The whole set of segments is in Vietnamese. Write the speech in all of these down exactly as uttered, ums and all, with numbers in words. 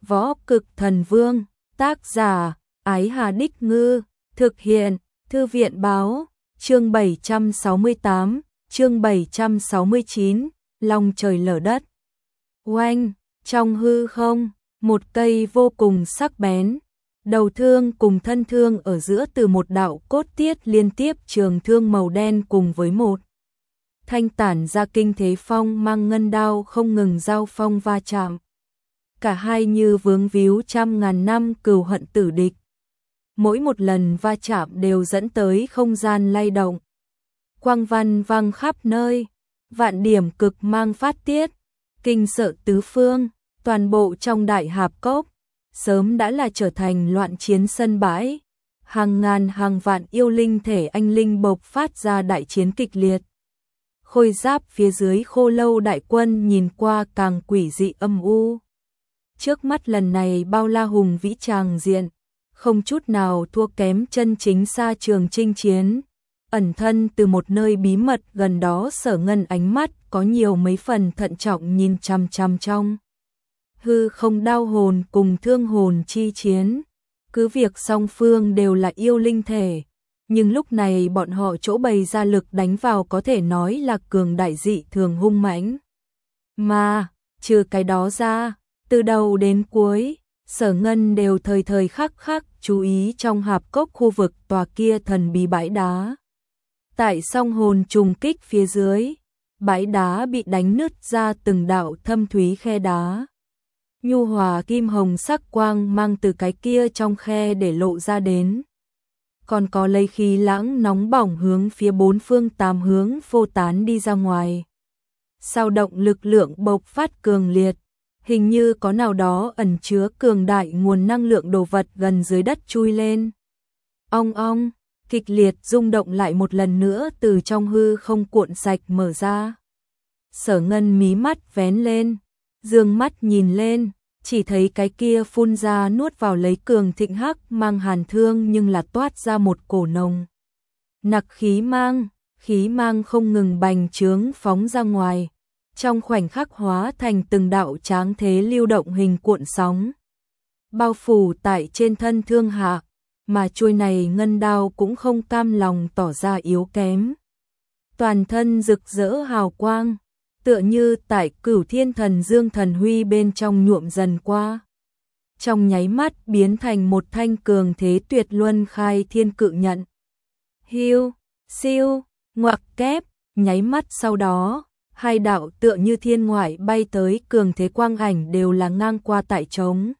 Võ Cực Thần Vương, tác giả, Ái Hà Đích Ngư, thực hiện, Thư viện Báo, chương bảy trăm sáu mươi tám, chương bảy trăm sáu mươi chín, lòng trời lở đất. Oanh, trong hư không, một cây vô cùng sắc bén, đầu thương cùng thân thương ở giữa từ một đạo cốt tiết liên tiếp trường thương màu đen cùng với một thanh tản ra kinh thế phong mang ngân đao không ngừng giao phong va chạm. Cả hai như vướng víu trăm ngàn năm cừu hận tử địch. Mỗi một lần va chạm đều dẫn tới không gian lay động. Quang văn vang khắp nơi, vạn điểm cực mang phát tiết, kinh sợ tứ phương, toàn bộ trong đại hạp cốc, sớm đã là trở thành loạn chiến sân bãi. Hàng ngàn hàng vạn yêu linh thể anh linh bộc phát ra đại chiến kịch liệt. Khôi giáp phía dưới Khô Lâu đại quân nhìn qua càng quỷ dị âm u. Trước mắt lần này bao la hùng vĩ tràng diện, không chút nào thua kém chân chính xa trường chinh chiến. Ẩn thân từ một nơi bí mật gần đó, Sở Ngân ánh mắt có nhiều mấy phần thận trọng nhìn chằm chằm trong hư không đao hồn cùng thương hồn chi chiến. Cứ việc song phương đều là yêu linh thể, nhưng lúc này bọn họ chỗ bày ra lực đánh vào có thể nói là cường đại dị thường hung mãnh. Mà, trừ cái đó ra, từ đầu đến cuối, Sở Ngân đều thời thời khắc khắc chú ý trong hạp cốc khu vực tòa kia thần bí bãi đá. Tại song hồn trùng kích phía dưới, bãi đá bị đánh nứt ra từng đạo thâm thúy khe đá. Nhu hòa kim hồng sắc quang mang từ cái kia trong khe để lộ ra đến. Còn có lấy khí lãng nóng bỏng hướng phía bốn phương tám hướng phô tán đi ra ngoài. Sao động lực lượng bộc phát cường liệt, hình như có nào đó ẩn chứa cường đại nguồn năng lượng đồ vật gần dưới đất chui lên. Ong ong, kịch liệt rung động lại một lần nữa từ trong hư không cuộn sạch mở ra. Sở Ngân mí mắt vén lên, dương mắt nhìn lên, chỉ thấy cái kia phun ra nuốt vào lấy cường thịnh hắc mang hàn thương nhưng là toát ra một cổ nồng nặc khí mang, khí mang không ngừng bành trướng phóng ra ngoài. Trong khoảnh khắc hóa thành từng đạo tráng thế lưu động hình cuộn sóng, bao phủ tại trên thân thương hạ, mà chuôi này ngân đao cũng không cam lòng tỏ ra yếu kém. Toàn thân rực rỡ hào quang, tựa như tại Cửu Thiên Thần Dương thần huy bên trong nhuộm dần qua. Trong nháy mắt biến thành một thanh cường thế tuyệt luân khai thiên cự nhận. Hiu, siêu, ngoặc kép, nháy mắt sau đó, hai đạo tựa như thiên ngoại bay tới cường thế quang ảnh đều là ngang qua tại trống.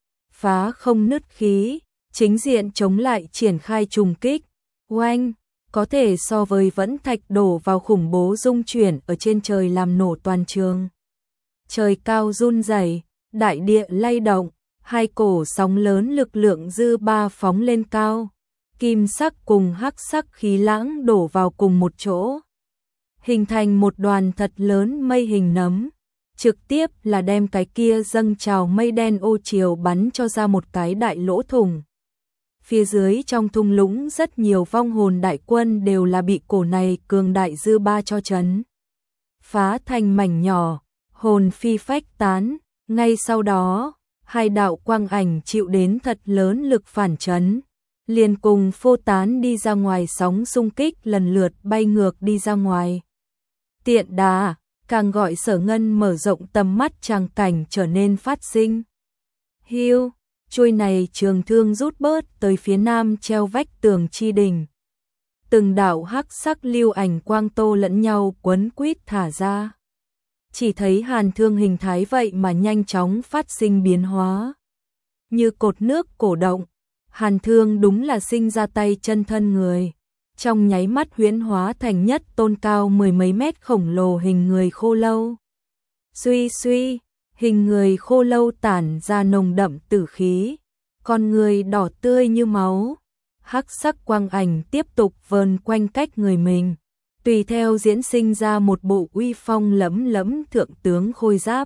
Phá không nứt khí, chính diện chống lại triển khai trùng kích. Oanh, có thể so với vẫn thạch đổ vào khủng bố rung chuyển ở trên trời làm nổ toàn trường. Trời cao run rẩy, đại địa lay động, hai cổ sóng lớn lực lượng dư ba phóng lên cao. Kim sắc cùng hắc sắc khí lãng đổ vào cùng một chỗ, hình thành một đoàn thật lớn mây hình nấm, trực tiếp là đem cái kia dâng trào mây đen ô chiều bắn cho ra một cái đại lỗ thủng. Phía dưới trong thung lũng rất nhiều vong hồn đại quân đều là bị cổ này cường đại dư ba cho chấn phá thành mảnh nhỏ, hồn phi phách tán. Ngay sau đó, hai đạo quang ảnh chịu đến thật lớn lực phản chấn, liền cùng phô tán đi ra ngoài sóng xung kích lần lượt bay ngược đi ra ngoài. Tiện đà, càng gọi Sở Ngân mở rộng tầm mắt tràng cảnh trở nên phát sinh. Hiu, chuôi này trường thương rút bớt tới phía nam treo vách tường chi đỉnh. Từng đạo hắc sắc lưu ảnh quang tô lẫn nhau quấn quýt thả ra. Chỉ thấy hàn thương hình thái vậy mà nhanh chóng phát sinh biến hóa. Như cột nước cổ động, hàn thương đúng là sinh ra tay chân thân người. Trong nháy mắt huyễn hóa thành nhất tôn cao mười mấy mét khổng lồ hình người khô lâu. Suy suy, hình người khô lâu tản ra nồng đậm tử khí, con người đỏ tươi như máu. Hắc sắc quang ảnh tiếp tục vờn quanh cách người mình, tùy theo diễn sinh ra một bộ uy phong lẫm lẫm thượng tướng khôi giáp.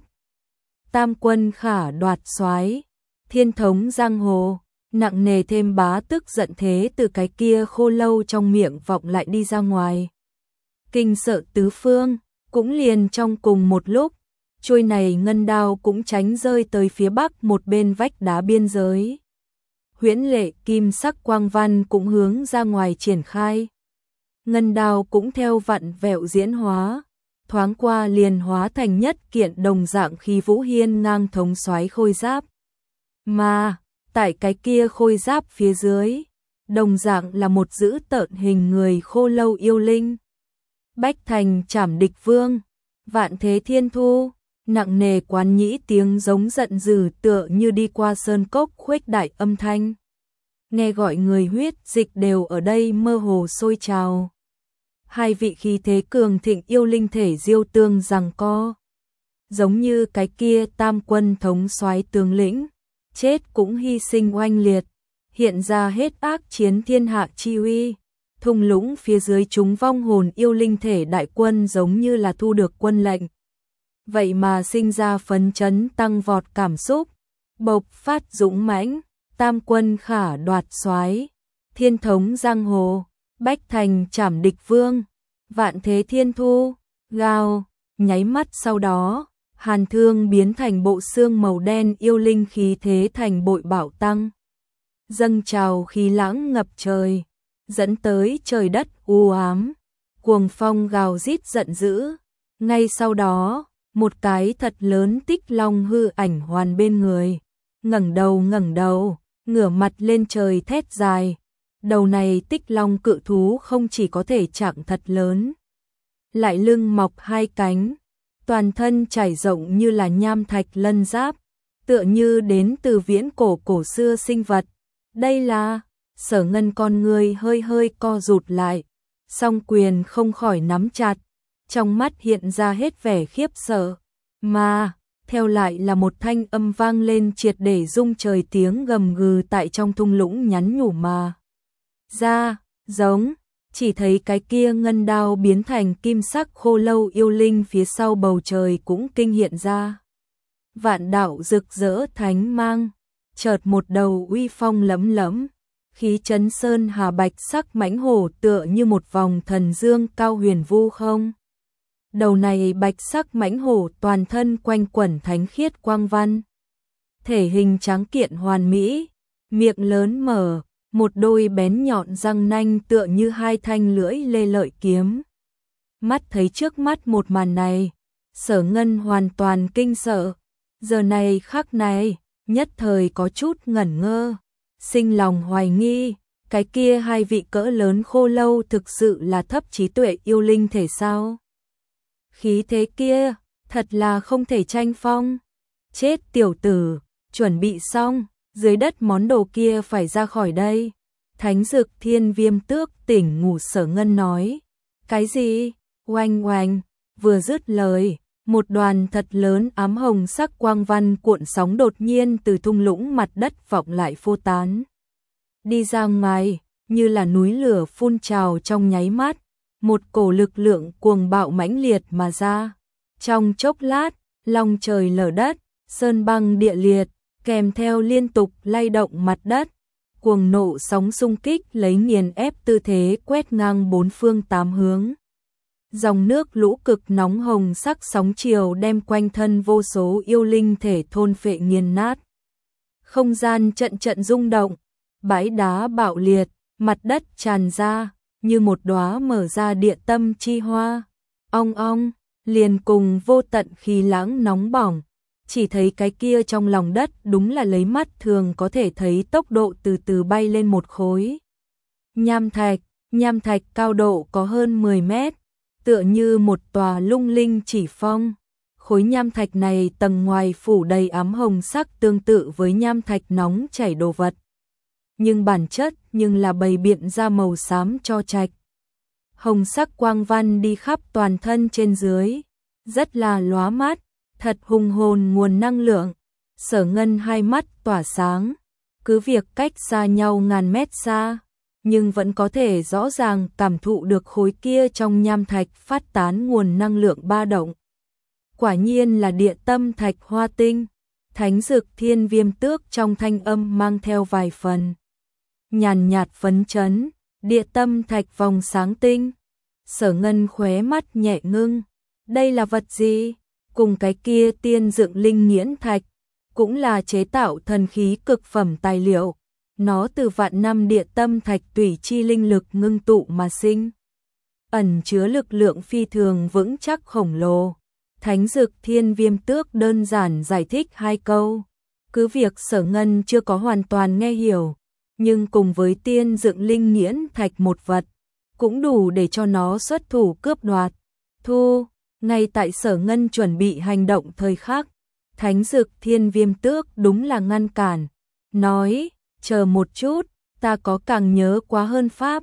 Tam quân khả đoạt soái, thiên thống giang hồ. Nặng nề thêm bá tức giận thế từ cái kia khô lâu trong miệng vọng lại đi ra ngoài. Kinh sợ tứ phương, cũng liền trong cùng một lúc, Chuôi này ngân đao cũng tránh rơi tới phía bắc một bên vách đá biên giới. Huyễn lệ kim sắc quang văn cũng hướng ra ngoài triển khai. Ngân đao cũng theo vặn vẹo diễn hóa, thoáng qua liền hóa thành nhất kiện đồng dạng khí vũ hiên ngang thống soái khôi giáp. Mà, tại cái kia khôi giáp phía dưới, đồng dạng là một dữ tợn hình người khô lâu yêu linh. Bách thành trảm địch vương, vạn thế thiên thu, nặng nề quán nhĩ tiếng giống giận dữ tựa như đi qua sơn cốc khuếch đại âm thanh. Nghe gọi người huyết dịch đều ở đây mơ hồ sôi trào. Hai vị khí thế cường thịnh yêu linh thể diêu tương giằng co. Giống như cái kia tam quân thống soái tướng lĩnh, chết cũng hy sinh oanh liệt, hiện ra hết ác chiến thiên hạ chi uy. Thung lũng phía dưới chúng vong hồn yêu linh thể đại quân giống như là thu được quân lệnh. Vậy mà sinh ra phấn chấn tăng vọt cảm xúc, bộc phát dũng mãnh, tam quân khả đoạt soái, thiên thống giang hồ, bách thành trảm địch vương, vạn thế thiên thu, gào, nháy mắt sau đó, hàn thương biến thành bộ xương màu đen yêu linh khí thế thành bội bạo tăng. Dâng trào khí lãng ngập trời, dẫn tới trời đất u ám, cuồng phong gào rít giận dữ. Ngay sau đó, một cái thật lớn tích long hư ảnh hoàn bên người, ngẩng đầu ngẩng đầu, ngửa mặt lên trời thét dài. Đầu này tích long cự thú không chỉ có thể trạng thật lớn, lại lưng mọc hai cánh, toàn thân trải rộng như là nham thạch lân giáp, tựa như đến từ viễn cổ cổ xưa sinh vật. Đây là, Sở Ngân con người hơi hơi co rụt lại, song quyền không khỏi nắm chặt, trong mắt hiện ra hết vẻ khiếp sợ, mà theo lại là một thanh âm vang lên triệt để rung trời tiếng gầm gừ tại trong thung lũng nhắn nhủ mà. Ra, giống, chỉ thấy cái kia ngân đao biến thành kim sắc khô lâu yêu linh phía sau bầu trời cũng kinh hiện ra. Vạn đạo rực rỡ thánh mang, chợt một đầu uy phong lẫm lẫm, khí chấn sơn hà bạch sắc mãnh hổ tựa như một vòng thần dương cao huyền vu không. Đầu này bạch sắc mãnh hổ toàn thân quanh quẩn thánh khiết quang văn, thể hình tráng kiện hoàn mỹ, miệng lớn mở, một đôi bén nhọn răng nanh tựa như hai thanh lưỡi lê lợi kiếm. Mắt thấy trước mắt một màn này, Sở Ngân hoàn toàn kinh sợ, giờ này khắc này, nhất thời có chút ngẩn ngơ, sinh lòng hoài nghi, cái kia hai vị cỡ lớn khô lâu thực sự là thấp trí tuệ yêu linh thể sao? Khí thế kia, thật là không thể tranh phong. Chết tiểu tử, chuẩn bị xong, dưới đất món đồ kia phải ra khỏi đây. Thánh dực thiên viêm tước tỉnh ngủ Sở Ngân nói. Cái gì? Oanh oanh, vừa dứt lời, một đoàn thật lớn ám hồng sắc quang văn cuộn sóng đột nhiên từ thung lũng mặt đất vọng lại phô tán. Đi ra ngoài, như là núi lửa phun trào trong nháy mắt, một cổ lực lượng cuồng bạo mãnh liệt mà ra. Trong chốc lát, long trời lở đất, sơn băng địa liệt, kèm theo liên tục lay động mặt đất, cuồng nộ sóng xung kích lấy nghiền ép tư thế quét ngang bốn phương tám hướng. Dòng nước lũ cực nóng hồng sắc sóng chiều đem quanh thân vô số yêu linh thể thôn phệ nghiền nát. Không gian trận trận rung động, bãi đá bạo liệt, mặt đất tràn ra, như một đóa mở ra địa tâm chi hoa. Ong ong, liền cùng vô tận khí lãng nóng bỏng, chỉ thấy cái kia trong lòng đất đúng là lấy mắt thường có thể thấy tốc độ từ từ bay lên một khối. Nham thạch, nham thạch cao độ có hơn mười mét, tựa như một tòa lung linh chỉ phong. Khối nham thạch này tầng ngoài phủ đầy ám hồng sắc tương tự với nham thạch nóng chảy đồ vật. Nhưng bản chất nhưng là bày biện ra màu xám cho trạch. Hồng sắc quang văn đi khắp toàn thân trên dưới, rất là lóa mắt, thật hùng hồn nguồn năng lượng. Sở Ngân hai mắt tỏa sáng, cứ việc cách xa nhau ngàn mét xa, nhưng vẫn có thể rõ ràng cảm thụ được khối kia trong nham thạch phát tán nguồn năng lượng ba động. Quả nhiên là địa tâm thạch hoa tinh. Thánh dực thiên viêm tước trong thanh âm mang theo vài phần nhàn nhạt phấn chấn, địa tâm thạch vòng sáng tinh. Sở Ngân khóe mắt nhẹ ngưng, đây là vật gì? cùng cái kia tiên dựng linh nghiễn thạch, cũng là chế tạo thần khí cực phẩm tài liệu. Nó từ vạn năm địa tâm thạch tùy chi linh lực ngưng tụ mà sinh, ẩn chứa lực lượng phi thường vững chắc khổng lồ. Thánh Dực Thiên Viêm Tước đơn giản giải thích hai câu, cứ việc Sở Ngân chưa có hoàn toàn nghe hiểu, nhưng cùng với tiên dựng linh nghiễn thạch một vật, cũng đủ để cho nó xuất thủ cướp đoạt. Thu, ngay tại Sở Ngân chuẩn bị hành động thời khắc, Thánh Dực Thiên Viêm Tước đúng là ngăn cản, nói, chờ một chút, ta có càng nhớ quá hơn pháp.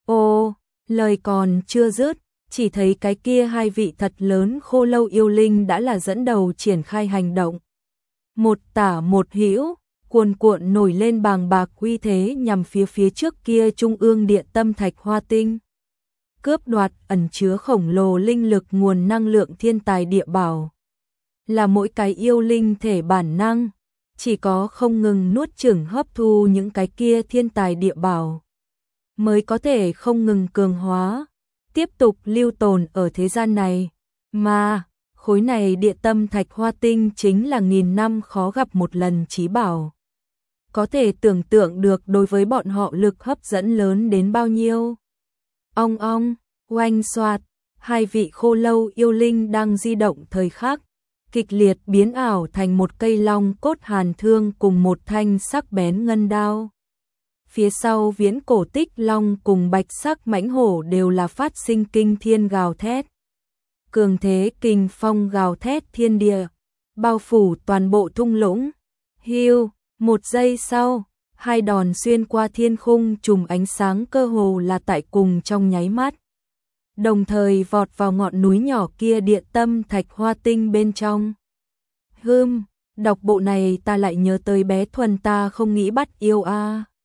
Ô, lời còn chưa dứt, chỉ thấy cái kia hai vị thật lớn khô lâu yêu linh đã là dẫn đầu triển khai hành động. Một tả một hữu, cuồn cuộn nổi lên bàng bạc uy thế nhằm phía phía trước kia trung ương địa tâm thạch hoa tinh. Cướp đoạt ẩn chứa khổng lồ linh lực nguồn năng lượng thiên tài địa bảo. Là mỗi cái yêu linh thể bản năng, chỉ có không ngừng nuốt chửng hấp thu những cái kia thiên tài địa bảo, mới có thể không ngừng cường hóa, tiếp tục lưu tồn ở thế gian này. Mà, khối này địa tâm thạch hoa tinh chính là nghìn năm khó gặp một lần chí bảo. Có thể tưởng tượng được đối với bọn họ lực hấp dẫn lớn đến bao nhiêu. Ong ong, oanh xoạt, hai vị khô lâu yêu linh đang di động thời khắc, kịch liệt biến ảo thành một cây long cốt hàn thương cùng một thanh sắc bén ngân đao. Phía sau viễn cổ tích long cùng bạch sắc mãnh hổ đều là phát sinh kinh thiên gào thét. Cường thế kình phong gào thét thiên địa, bao phủ toàn bộ thung lũng. Hiu, một giây sau, hai đòn xuyên qua thiên khung trùm ánh sáng cơ hồ là tại cùng trong nháy mắt. Đồng thời vọt vào ngọn núi nhỏ kia địa tâm thạch hoa tinh bên trong. Hừm, đọc bộ này ta lại nhớ tới bé Thuần ta không nghĩ bắt yêu a. À.